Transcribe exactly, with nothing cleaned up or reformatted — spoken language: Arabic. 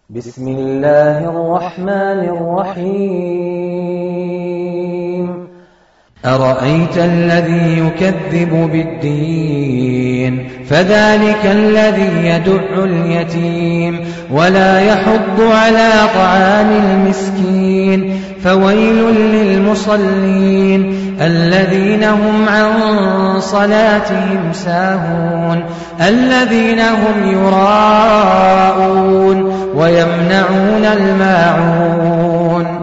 بسم الله الرحمن الرحيم أرأيت الذي يكذب بالدين فذلك الذي يدع اليتيم ولا يحض على طعام المسكين فويل للمصلين الذين هم عن صلاتهم ساهون الذين هم يراءون ويمنعون الماعون